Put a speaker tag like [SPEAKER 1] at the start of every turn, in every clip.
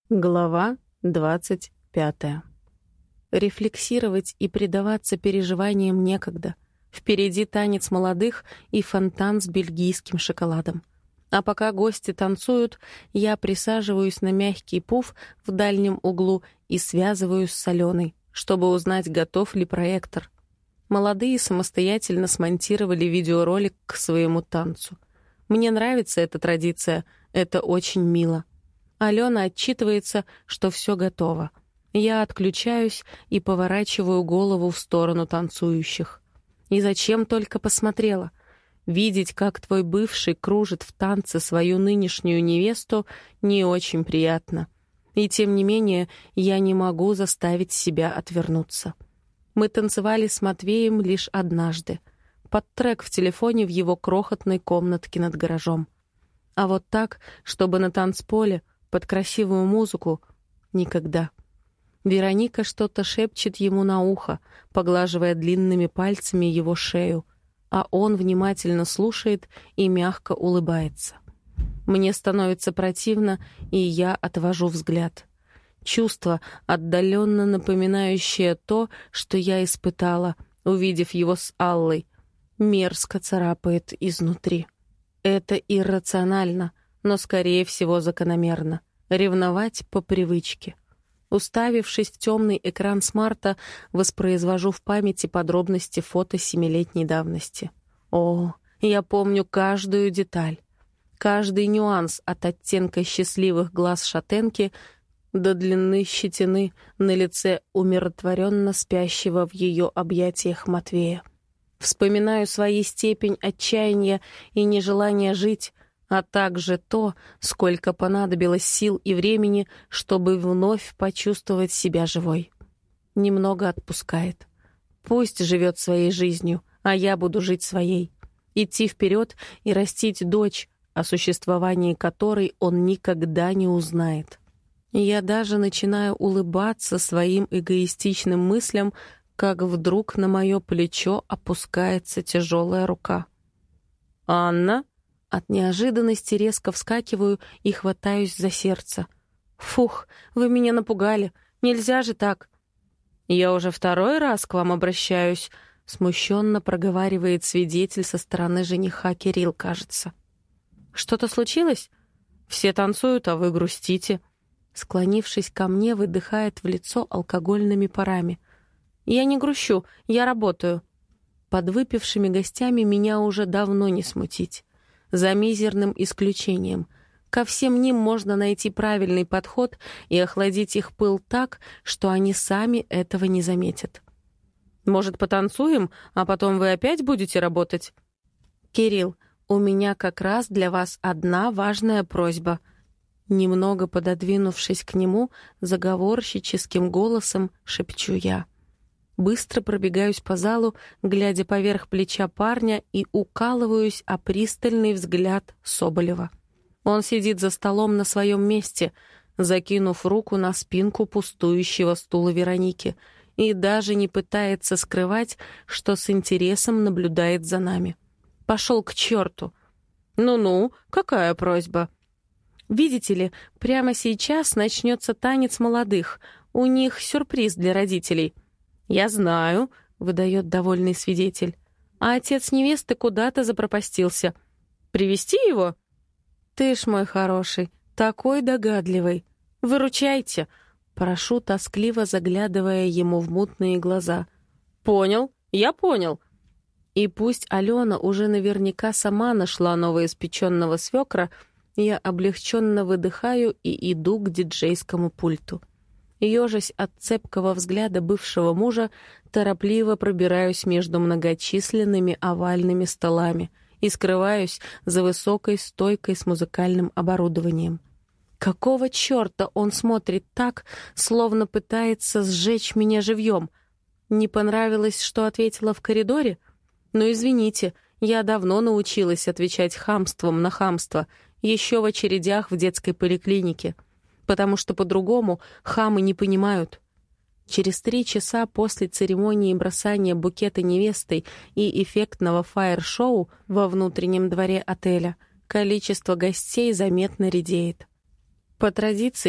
[SPEAKER 1] Глава 25. Рефлексировать и предаваться переживаниям некогда. Впереди танец молодых и фонтан с бельгийским шоколадом. А пока гости танцуют, я присаживаюсь на мягкий пуф в дальнем углу и связываюсь с Аленой, чтобы узнать, готов ли проектор. Молодые самостоятельно смонтировали видеоролик к своему танцу. Мне нравится эта традиция, это очень мило. Алена отчитывается, что все готово. Я отключаюсь и поворачиваю голову в сторону танцующих. И зачем только посмотрела? Видеть, как твой бывший кружит в танце свою нынешнюю невесту, не очень приятно. И тем не менее, я не могу заставить себя отвернуться. Мы танцевали с Матвеем лишь однажды, под трек в телефоне в его крохотной комнатке над гаражом. А вот так, чтобы на танцполе, под красивую музыку, никогда. Вероника что-то шепчет ему на ухо, поглаживая длинными пальцами его шею, а он внимательно слушает и мягко улыбается. Мне становится противно, и я отвожу взгляд. Чувство, отдаленно напоминающее то, что я испытала, увидев его с Аллой, мерзко царапает изнутри. Это иррационально, но, скорее всего, закономерно. Ревновать по привычке. Уставившись в темный экран смарта, воспроизвожу в памяти подробности фото 7-летней давности. О, я помню каждую деталь. Каждый нюанс от оттенка счастливых глаз шатенки до длины щетины на лице умиротворенно спящего в ее объятиях Матвея. Вспоминаю свою степень отчаяния и нежелания жить, а также то, сколько понадобилось сил и времени, чтобы вновь почувствовать себя живой. Немного отпускает. Пусть живет своей жизнью, а я буду жить своей. Идти вперед и растить дочь, о существовании которой он никогда не узнает. Я даже начинаю улыбаться своим эгоистичным мыслям, как вдруг на мое плечо опускается тяжелая рука. «Анна?» От неожиданности резко вскакиваю и хватаюсь за сердце. «Фух, вы меня напугали. Нельзя же так!» «Я уже второй раз к вам обращаюсь», — смущенно проговаривает свидетель со стороны жениха Кирилл, кажется. «Что-то случилось? Все танцуют, а вы грустите». Склонившись ко мне, выдыхает в лицо алкогольными парами. «Я не грущу, я работаю». Подвыпившими гостями меня уже давно не смутить. За мизерным исключением. Ко всем ним можно найти правильный подход и охладить их пыл так, что они сами этого не заметят. «Может, потанцуем, а потом вы опять будете работать?» «Кирилл, у меня как раз для вас одна важная просьба». Немного пододвинувшись к нему, заговорщическим голосом шепчу я. Быстро пробегаюсь по залу, глядя поверх плеча парня, и укалываюсь о пристальный взгляд Соболева. Он сидит за столом на своем месте, закинув руку на спинку пустующего стула Вероники, и даже не пытается скрывать, что с интересом наблюдает за нами. Пошел к черту! «Ну-ну, какая просьба?» «Видите ли, прямо сейчас начнется танец молодых. У них сюрприз для родителей». «Я знаю», — выдает довольный свидетель. «А отец невесты куда-то запропастился. Привезти его?» «Ты ж мой хороший, такой догадливый. Выручайте», — прошу, тоскливо заглядывая ему в мутные глаза. «Понял, я понял». И пусть Алена уже наверняка сама нашла новоиспеченного свекра, я облегченно выдыхаю и иду к диджейскому пульту. Ёжась от цепкого взгляда бывшего мужа, торопливо пробираюсь между многочисленными овальными столами и скрываюсь за высокой стойкой с музыкальным оборудованием. Какого черта он смотрит так, словно пытается сжечь меня живьем? Не понравилось, что ответила в коридоре? Ну, извините, я давно научилась отвечать хамством на хамство, еще в очередях в детской поликлинике, потому что по-другому хамы не понимают. Через 3 часа после церемонии бросания букета невестой и эффектного фаер-шоу во внутреннем дворе отеля количество гостей заметно редеет. По традиции,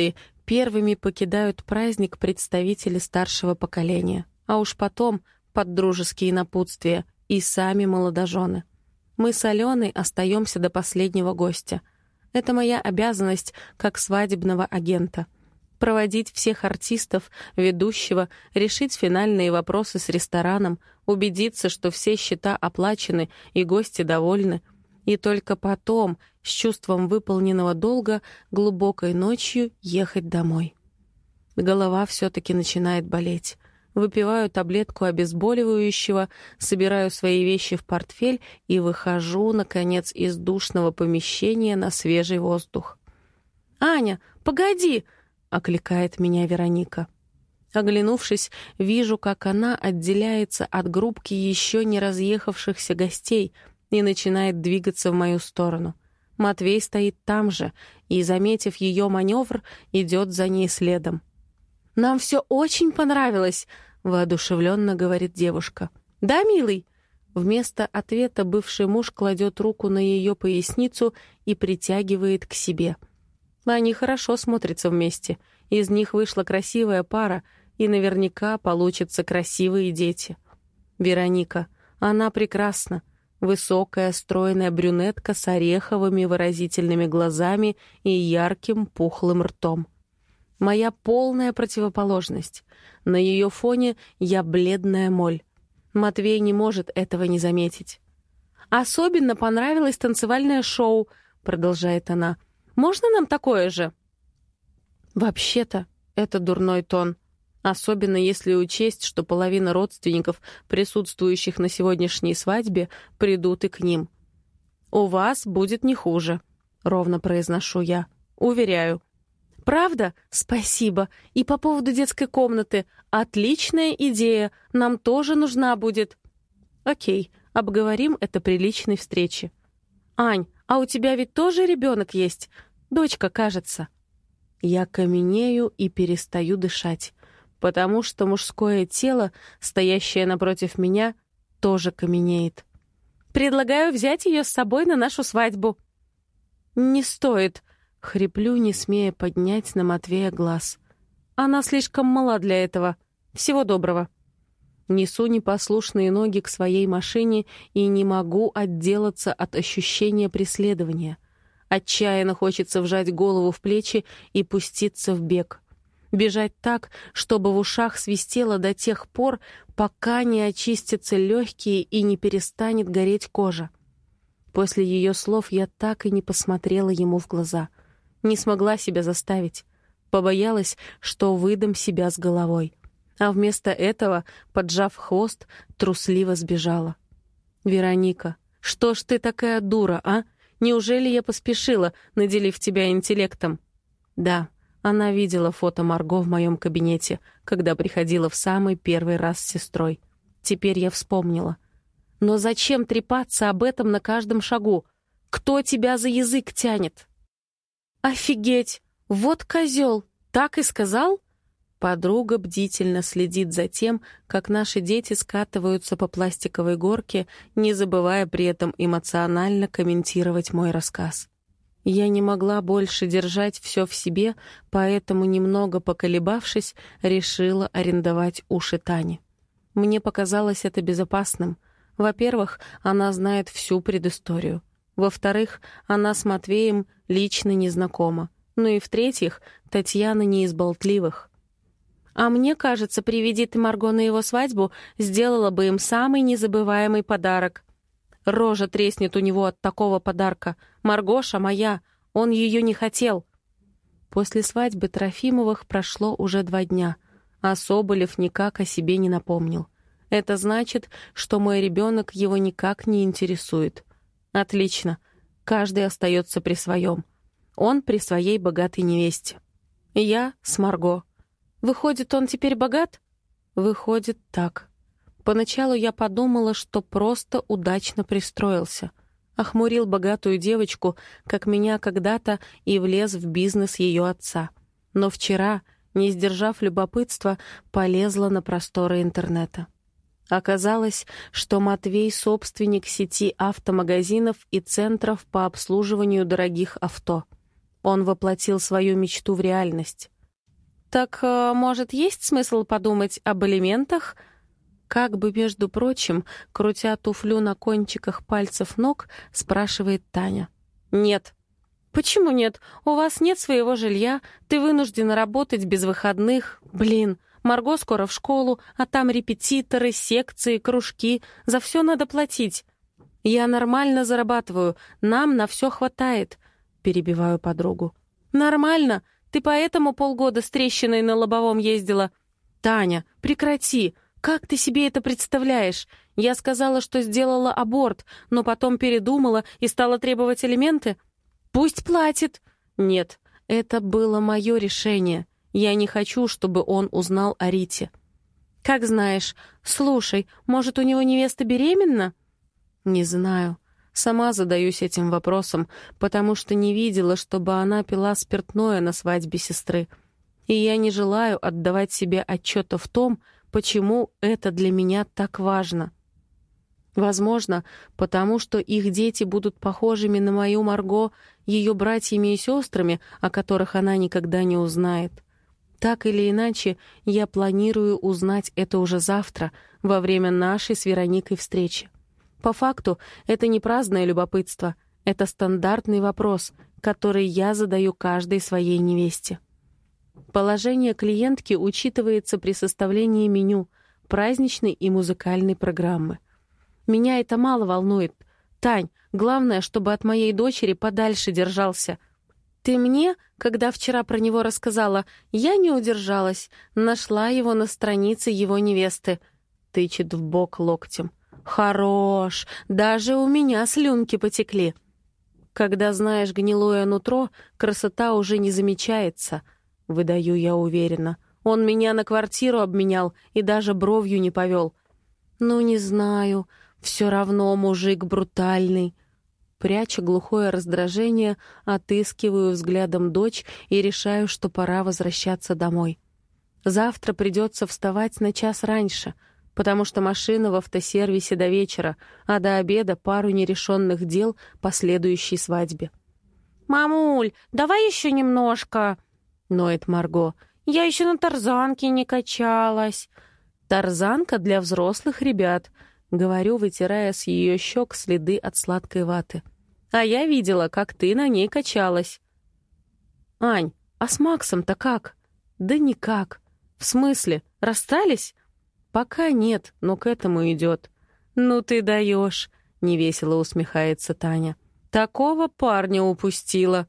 [SPEAKER 1] Первыми покидают праздник представители старшего поколения, а уж потом, под дружеские напутствия, и сами молодожены. Мы с Аленой остаемся до последнего гостя. Это моя обязанность как свадебного агента. Проводить всех артистов, ведущего, решить финальные вопросы с рестораном, убедиться, что все счета оплачены и гости довольны, и только потом, с чувством выполненного долга, глубокой ночью ехать домой. Голова все-таки начинает болеть. Выпиваю таблетку обезболивающего, собираю свои вещи в портфель и выхожу, наконец, из душного помещения на свежий воздух. «Аня, погоди!» — окликает меня Вероника. Оглянувшись, вижу, как она отделяется от группки еще не разъехавшихся гостей и начинает двигаться в мою сторону. Матвей стоит там же и, заметив ее маневр, идет за ней следом. «Нам все очень понравилось», — воодушевленно говорит девушка. «Да, милый?» Вместо ответа бывший муж кладет руку на ее поясницу и притягивает к себе. Они хорошо смотрятся вместе. Из них вышла красивая пара, и наверняка получатся красивые дети. Вероника. Она прекрасна. Высокая, стройная брюнетка с ореховыми выразительными глазами и ярким пухлым ртом. Моя полная противоположность. На ее фоне я бледная моль. Матвей не может этого не заметить. «Особенно понравилось танцевальное шоу», — продолжает она. «Можно нам такое же?» Вообще-то, это дурной тон. Особенно если учесть, что половина родственников, присутствующих на сегодняшней свадьбе, придут и к ним. «У вас будет не хуже», — ровно произношу я. «Уверяю». «Правда? Спасибо. И по поводу детской комнаты. Отличная идея. Нам тоже нужна будет». «Окей, обговорим это при личной встрече». «Ань, а у тебя ведь тоже ребенок есть? Дочка, кажется». Я каменею и перестаю дышать, потому что мужское тело, стоящее напротив меня, тоже каменеет. «Предлагаю взять ее с собой на нашу свадьбу». «Не стоит», — хриплю, не смея поднять на Матвея глаз. «Она слишком мала для этого. Всего доброго». Несу непослушные ноги к своей машине и не могу отделаться от ощущения преследования. Отчаянно хочется вжать голову в плечи и пуститься в бег. Бежать так, чтобы в ушах свистело до тех пор, пока не очистятся легкие и не перестанет гореть кожа. После ее слов я так и не посмотрела ему в глаза. Не смогла себя заставить. Побоялась, что выдам себя с головой. А вместо этого, поджав хвост, трусливо сбежала. «Вероника, что ж ты такая дура, а? Неужели я поспешила, наделив тебя интеллектом?» Да, она видела фото Марго в моем кабинете, когда приходила в самый первый раз с сестрой. Теперь я вспомнила. Но зачем трепаться об этом на каждом шагу? Кто тебя за язык тянет? «Офигеть! Вот козел! Так и сказал?» Подруга бдительно следит за тем, как наши дети скатываются по пластиковой горке, не забывая при этом эмоционально комментировать мой рассказ. Я не могла больше держать все в себе, поэтому, немного поколебавшись, решила арендовать уши Тани. Мне показалось это безопасным. Во-первых, она знает всю предысторию. Во-вторых, она с Матвеем лично не знакома. Ну и в-третьих, Татьяна не из болтливых. «А мне кажется, приведи ты Марго на его свадьбу, сделала бы им самый незабываемый подарок». Рожа треснет у него от такого подарка. Маргоша моя, он ее не хотел. После свадьбы Трофимовых прошло уже 2 дня, а Соболев никак о себе не напомнил. Это значит, что мой ребенок его никак не интересует. Отлично, каждый остается при своем. Он при своей богатой невесте. Я с Марго. Выходит, он теперь богат? Выходит, так. Поначалу я подумала, что просто удачно пристроился. Охмурил богатую девочку, как меня когда-то, и влез в бизнес ее отца. Но вчера, не сдержав любопытства, полезла на просторы интернета. Оказалось, что Матвей — собственник сети автомагазинов и центров по обслуживанию дорогих авто. Он воплотил свою мечту в реальность. «Так, может, есть смысл подумать об элементах?» Как бы, между прочим, крутя туфлю на кончиках пальцев ног, спрашивает Таня. «Нет». «Почему нет? У вас нет своего жилья, ты вынуждена работать без выходных. Блин, Марго скоро в школу, а там репетиторы, секции, кружки. За все надо платить». «Я нормально зарабатываю, нам на все хватает», — перебиваю подругу. «Нормально? Ты поэтому полгода с трещиной на лобовом ездила?» «Таня, прекрати! Как ты себе это представляешь? Я сказала, что сделала аборт, но потом передумала и стала требовать алименты? Пусть платит!» «Нет, это было мое решение. Я не хочу, чтобы он узнал о Рите». «Как знаешь. Слушай, может, у него невеста беременна?» «Не знаю. Сама задаюсь этим вопросом, потому что не видела, чтобы она пила спиртное на свадьбе сестры. И я не желаю отдавать себе отчета в том, почему это для меня так важно. Возможно, потому что их дети будут похожими на мою Марго, ее братьями и сестрами, о которых она никогда не узнает. Так или иначе, я планирую узнать это уже завтра, во время нашей с Вероникой встречи. По факту, это не праздное любопытство, это стандартный вопрос, который я задаю каждой своей невесте. Положение клиентки учитывается при составлении меню, праздничной и музыкальной программы. Меня это мало волнует. Тань, главное, чтобы от моей дочери подальше держался. Ты мне, когда вчера про него рассказала, я не удержалась, нашла его на странице его невесты. Тычет в бок локтем. Хорош, даже у меня слюнки потекли. Когда знаешь гнилое нутро, красота уже не замечается, выдаю я уверенно. Он меня на квартиру обменял и даже бровью не повел. Ну, не знаю, все равно мужик брутальный. Пряча глухое раздражение, отыскиваю взглядом дочь и решаю, что пора возвращаться домой. Завтра придется вставать на час раньше, потому что машина в автосервисе до вечера, а до обеда пару нерешенных дел по следующей свадьбе. «Мамуль, давай еще немножко!» — ноет Марго. «Я еще на тарзанке не качалась». «Тарзанка для взрослых ребят», — говорю, вытирая с ее щек следы от сладкой ваты. «А я видела, как ты на ней качалась». «Ань, а с Максом-то как?» «Да никак». «В смысле, расстались?» «Пока нет, но к этому идет». «Ну ты даешь», — невесело усмехается Таня. «Такого парня упустила».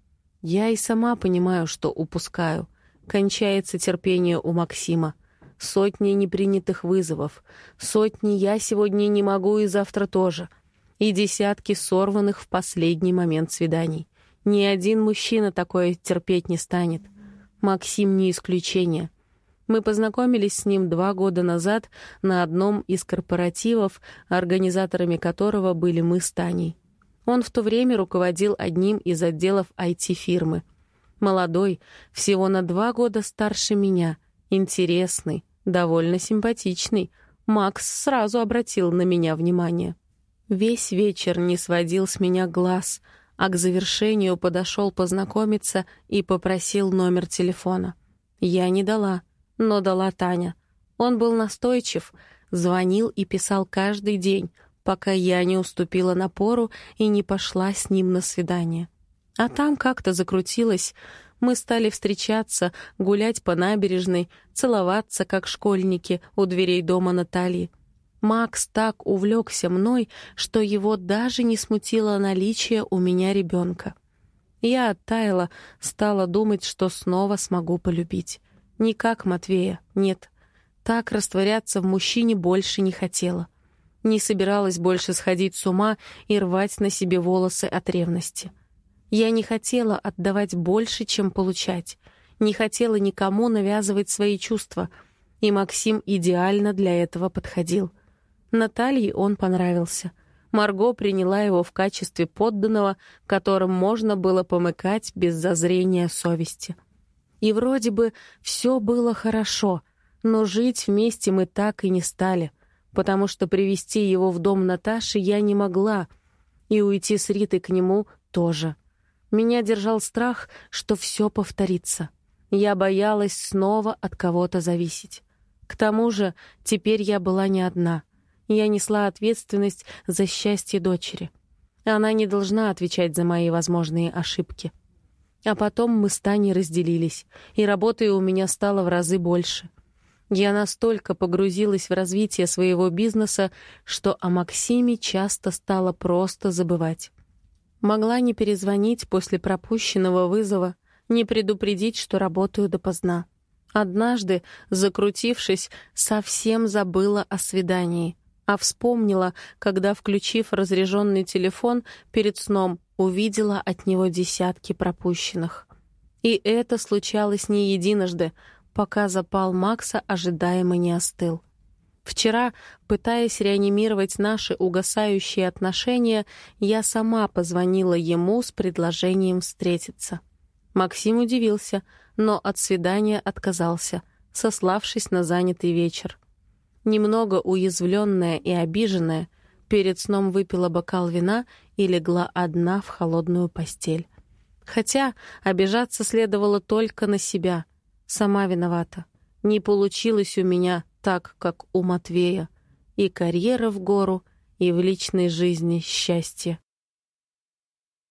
[SPEAKER 1] Я и сама понимаю, что упускаю. Кончается терпение у Максима. Сотни непринятых вызовов. Сотни «я сегодня не могу» и завтра тоже. И десятки сорванных в последний момент свиданий. Ни один мужчина такое терпеть не станет. Максим не исключение. Мы познакомились с ним 2 года назад на одном из корпоративов, организаторами которого были мы с Таней. Он в то время руководил одним из отделов IT-фирмы. Молодой, всего на 2 года старше меня, интересный, довольно симпатичный. Макс сразу обратил на меня внимание. Весь вечер не сводил с меня глаз, а к завершению подошел познакомиться и попросил номер телефона. Я не дала, но дала Таня. Он был настойчив, звонил и писал каждый день, пока я не уступила напору и не пошла с ним на свидание. А там как-то закрутилось. Мы стали встречаться, гулять по набережной, целоваться, как школьники, у дверей дома Натальи. Макс так увлекся мной, что его даже не смутило наличие у меня ребенка. Я оттаяла, стала думать, что снова смогу полюбить. Не как Матвея, нет. Так растворяться в мужчине больше не хотела. Не собиралась больше сходить с ума и рвать на себе волосы от ревности. Я не хотела отдавать больше, чем получать. Не хотела никому навязывать свои чувства. И Максим идеально для этого подходил. Наталье он понравился. Марго приняла его в качестве подданного, которым можно было помыкать без зазрения совести. И вроде бы все было хорошо, но жить вместе мы так и не стали, потому что привести его в дом Наташи я не могла, и уйти с Ритой к нему тоже. Меня держал страх, что все повторится. Я боялась снова от кого-то зависеть. К тому же теперь я была не одна. Я несла ответственность за счастье дочери. Она не должна отвечать за мои возможные ошибки. А потом мы с Таней разделились, и работы у меня стало в разы больше. Я настолько погрузилась в развитие своего бизнеса, что о Максиме часто стала просто забывать. Могла не перезвонить после пропущенного вызова, не предупредить, что работаю допоздна. Однажды, закрутившись, совсем забыла о свидании, а вспомнила, когда, включив разряженный телефон, перед сном увидела от него десятки пропущенных. И это случалось не единожды, пока запал Макса ожидаемо не остыл. Вчера, пытаясь реанимировать наши угасающие отношения, я сама позвонила ему с предложением встретиться. Максим удивился, но от свидания отказался, сославшись на занятый вечер. Немного уязвленная и обиженная, перед сном выпила бокал вина и легла одна в холодную постель. Хотя обижаться следовало только на себя. Сама виновата. Не получилось у меня так, как у Матвея. И карьера в гору, и в личной жизни счастье.